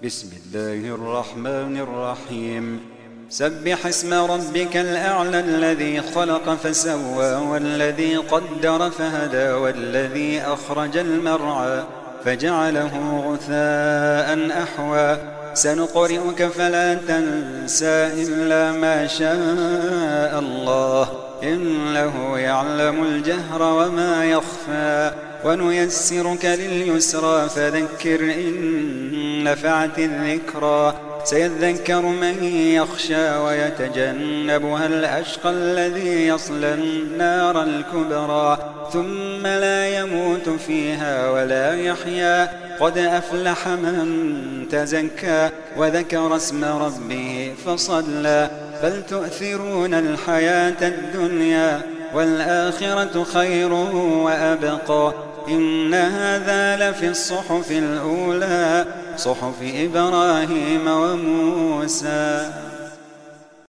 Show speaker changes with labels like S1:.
S1: بسم الله الرحمن الرحيم. سبح اسم ربك الأعلى الذي خلق فسوى والذي قدر فهدى والذي أخرج المرعى فجعله غثاء أحوى سنقرئك فلا تنسى إلا ما شاء الله إنه يعلم الجهر وما يخفى ونيسرك لليسرى فذكر إن نفعت الذكرى سيذكر من يخشى ويتجنبها الأشقى الذي يصلى النار الكبرى ثم لا يموت فيها ولا يحيا قد أفلح من تزكى وذكر اسم ربه فصلى بل تؤثرون الحياة الدنيا والآخرة خير وأبقى إن هذا لفي الصحف الأولى صحف إبراهيم وموسى.